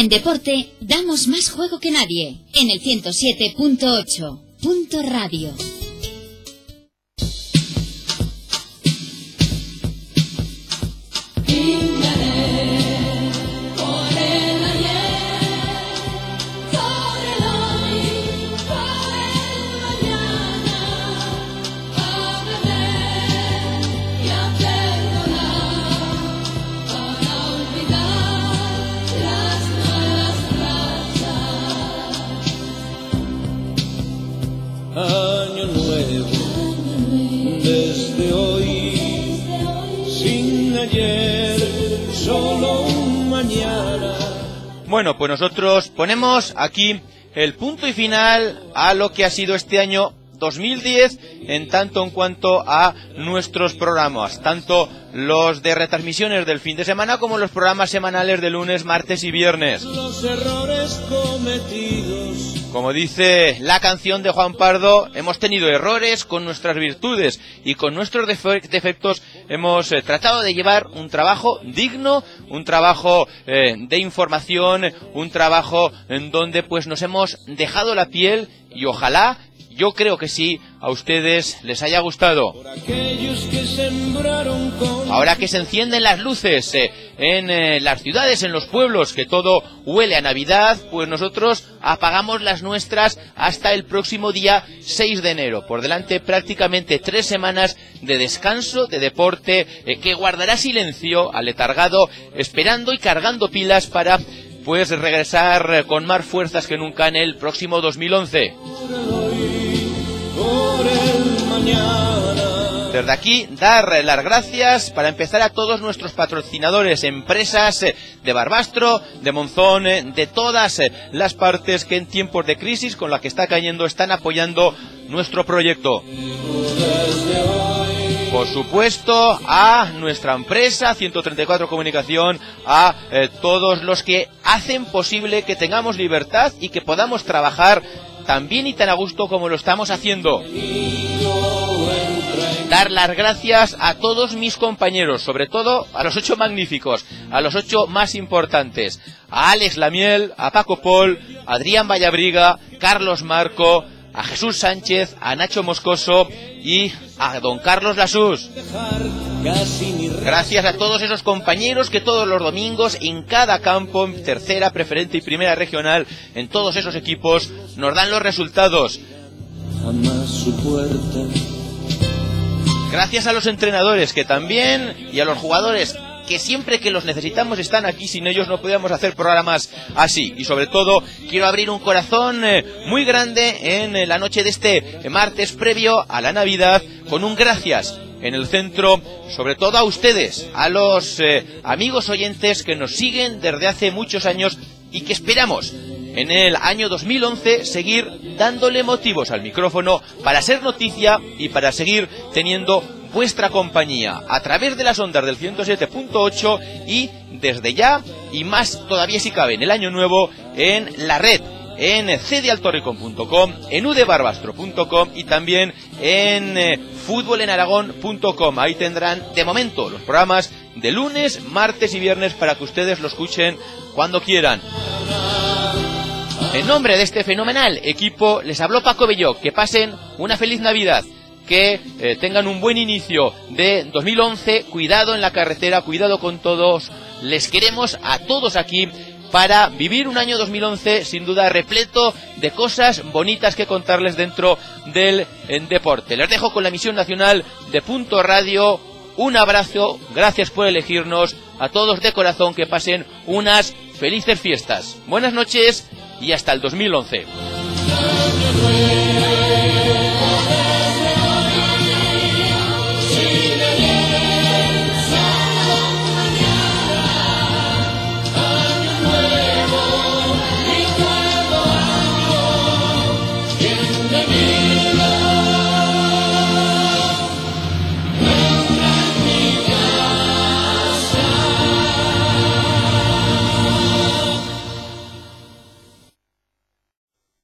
En deporte damos más juego que nadie. En el 107.8. Punto Radio. Año nuevo, desde hoy, sin ayer, solo un mañana. Bueno, pues nosotros ponemos aquí el punto y final a lo que ha sido este año 2010 en tanto en cuanto a nuestros programas, tanto los de retransmisiones del fin de semana como los programas semanales de lunes, martes y viernes. Los errores cometidos. Como dice la canción de Juan Pardo, hemos tenido errores con nuestras virtudes y con nuestros defectos hemos tratado de llevar un trabajo digno, un trabajo de información, un trabajo en donde pues nos hemos dejado la piel y ojalá, yo creo que sí, a ustedes les haya gustado. Ahora que se encienden las luces en las ciudades, en los pueblos, que todo huele a Navidad, pues nosotros apagamos las nuestras hasta el próximo día 6 de enero. Por delante prácticamente 3 semanas de descanso, de deporte, que guardará silencio, aletargado, esperando y cargando pilas para pues regresar con más fuerzas que nunca en el próximo 2011. Desde aquí, dar las gracias para empezar a todos nuestros patrocinadores, empresas de Barbastro, de Monzón, de todas las partes que en tiempos de crisis con la que está cayendo están apoyando nuestro proyecto. Por supuesto, a nuestra empresa 134 Comunicación, a todos los que hacen posible que tengamos libertad y que podamos trabajar tan bien y tan a gusto como lo estamos haciendo. Dar las gracias a todos mis compañeros, sobre todo a los 8 magníficos, a los 8 más importantes, a Alex Lamiel, a Paco Pol, a Adrián Vallabriga, Carlos Marco, a Jesús Sánchez, a Nacho Moscoso y a don Carlos Lasús. Gracias a todos esos compañeros que todos los domingos en cada campo, en tercera, preferente y primera regional, en todos esos equipos, nos dan los resultados. Gracias a los entrenadores que también, y a los jugadores que siempre que los necesitamos están aquí, sin ellos no podíamos hacer programas así. Y sobre todo quiero abrir un corazón muy grande en la noche de este martes previo a la Navidad con un gracias en el centro, sobre todo a ustedes, a los amigos oyentes que nos siguen desde hace muchos años y que esperamos en el año 2011 seguir dándole motivos al micrófono para ser noticia y para seguir teniendo vuestra compañía a través de las ondas del 107.8 y desde ya y más todavía si cabe en el año nuevo en la red, en cdaltorricon.com, en udebarbastro.com y también en futbolenaragón.com. Ahí tendrán de momento los programas de lunes, martes y viernes para que ustedes lo escuchen cuando quieran. En nombre de este fenomenal equipo les habló Paco Belló. Que pasen una feliz Navidad, que tengan un buen inicio de 2011, cuidado en la carretera, cuidado con todos, les queremos a todos aquí para vivir un año 2011 sin duda repleto de cosas bonitas que contarles dentro del deporte. Les dejo con la emisión nacional de Punto Radio, un abrazo, gracias por elegirnos, a todos de corazón que pasen unas felices fiestas, buenas noches y hasta el 2011.